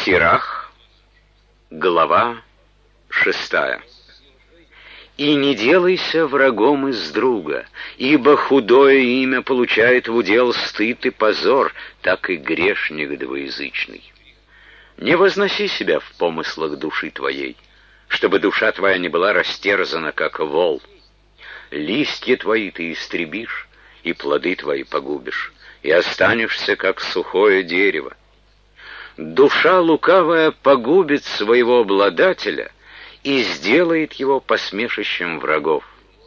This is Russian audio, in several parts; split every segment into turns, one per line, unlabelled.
Сирах, глава 6. «И не делайся врагом из друга, ибо худое имя получает в удел стыд и позор, так и грешник двоязычный. Не возноси себя в помыслах души твоей, чтобы душа твоя не была растерзана, как вол. Листья твои ты истребишь, и плоды твои погубишь, и останешься, как сухое дерево. Душа лукавая погубит своего обладателя и сделает его посмешищем врагов.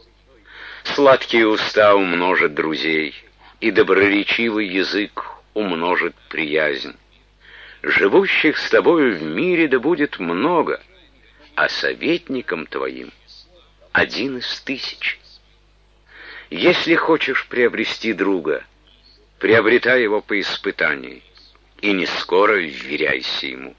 Сладкие уста умножат друзей, и доброречивый язык умножит приязнь. Живущих с тобою в мире да будет много, а советником твоим 1 из 1000. Если хочешь приобрести друга, приобретай его по испытании, и не скоро вверяйся ему.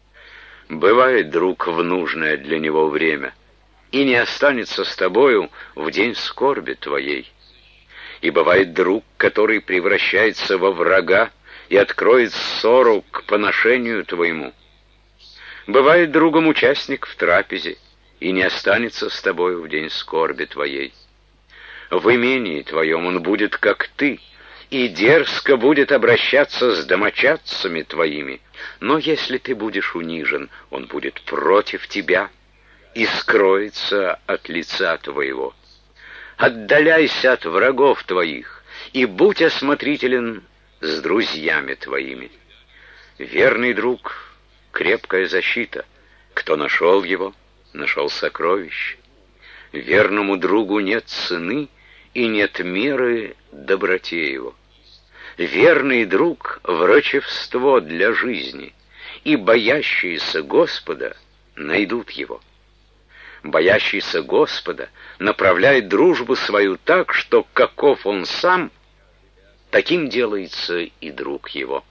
Бывает друг в нужное для него время, и не останется с тобою в день скорби твоей. И бывает друг, который превращается во врага и откроет ссору к поношению твоему. Бывает другом участник в трапезе, и не останется с тобою в день скорби твоей. В имении твоем он будет, как ты, и дерзко будет обращаться с домочадцами твоими. Но если ты будешь унижен, он будет против тебя и скроется от лица твоего. Отдаляйся от врагов твоих и будь осмотрителен с друзьями твоими. Верный друг — крепкая защита. Кто нашел его, нашел сокровище. Верному другу нет цены и нет меры доброте его. Верный друг — врачевство для жизни, и боящиеся Господа найдут его. Боящийся Господа направляет дружбу свою так, что каков он сам, таким делается и друг его.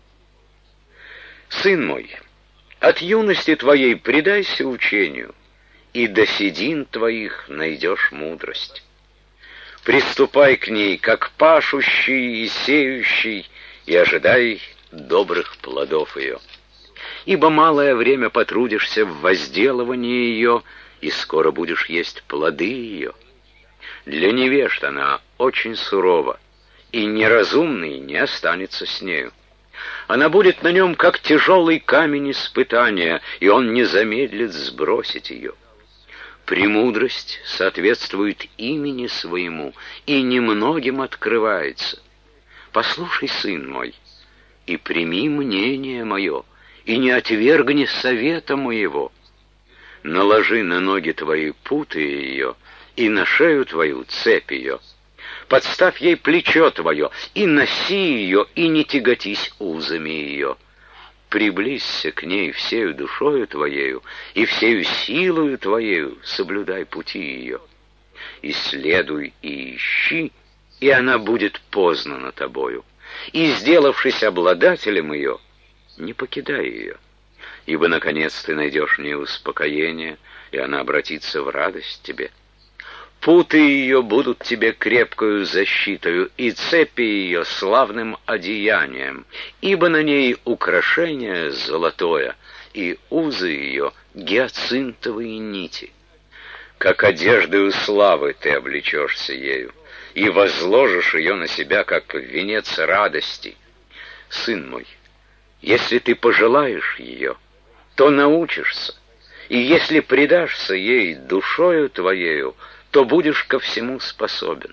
Сын мой, от юности твоей предайся учению, и до седин твоих найдешь мудрость. Приступай к ней, как пашущий и сеющий, и ожидай добрых плодов ее. Ибо малое время потрудишься в возделывании ее, и скоро будешь есть плоды ее. Для невежд она очень сурова, и неразумный не останется с нею. Она будет на нем, как тяжелый камень испытания, и он не замедлит сбросить ее. Премудрость соответствует имени своему и немногим открывается. Послушай, сын мой, и прими мнение мое, и не отвергни совета моего. Наложи на ноги твои путы ее, и на шею твою цепь ее. Подставь ей плечо твое, и носи ее, и не тяготись узами ее. Приблизься к ней всею душою твоею, и всею силою твоею соблюдай пути ее. Исследуй и ищи, и она будет познана тобою. И, сделавшись обладателем ее, не покидай ее, ибо, наконец, ты найдешь в ней успокоение, и она обратится в радость тебе. Путы ее будут тебе крепкою защитою, и цепи ее славным одеянием, ибо на ней украшение золотое, и узы ее гиацинтовые нити. Как одеждою славы ты облечешься ею, и возложишь ее на себя, как венец радости. Сын мой, если ты пожелаешь ее, то научишься, и если предашься ей душою твоею, то будешь ко всему способен.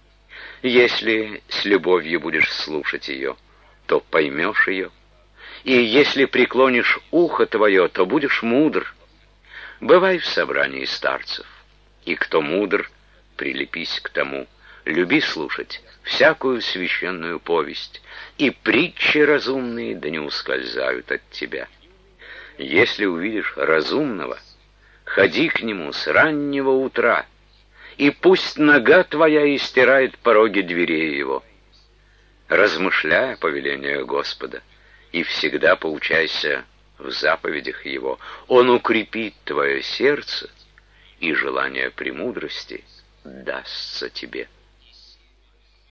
Если с любовью будешь слушать ее, то поймешь ее, и если преклонишь ухо твое, то будешь мудр. Бывай в собрании старцев, и кто мудр, прилепись к тому. Люби слушать всякую священную повесть, и притчи разумные да не ускользают от тебя. Если увидишь разумного, ходи к нему с раннего утра, и пусть нога твоя истирает пороги дверей его. Размышляй о повелениях Господа, и всегда поучайся в заповедях его. Он укрепит твое сердце, и желание премудрости дастся тебе.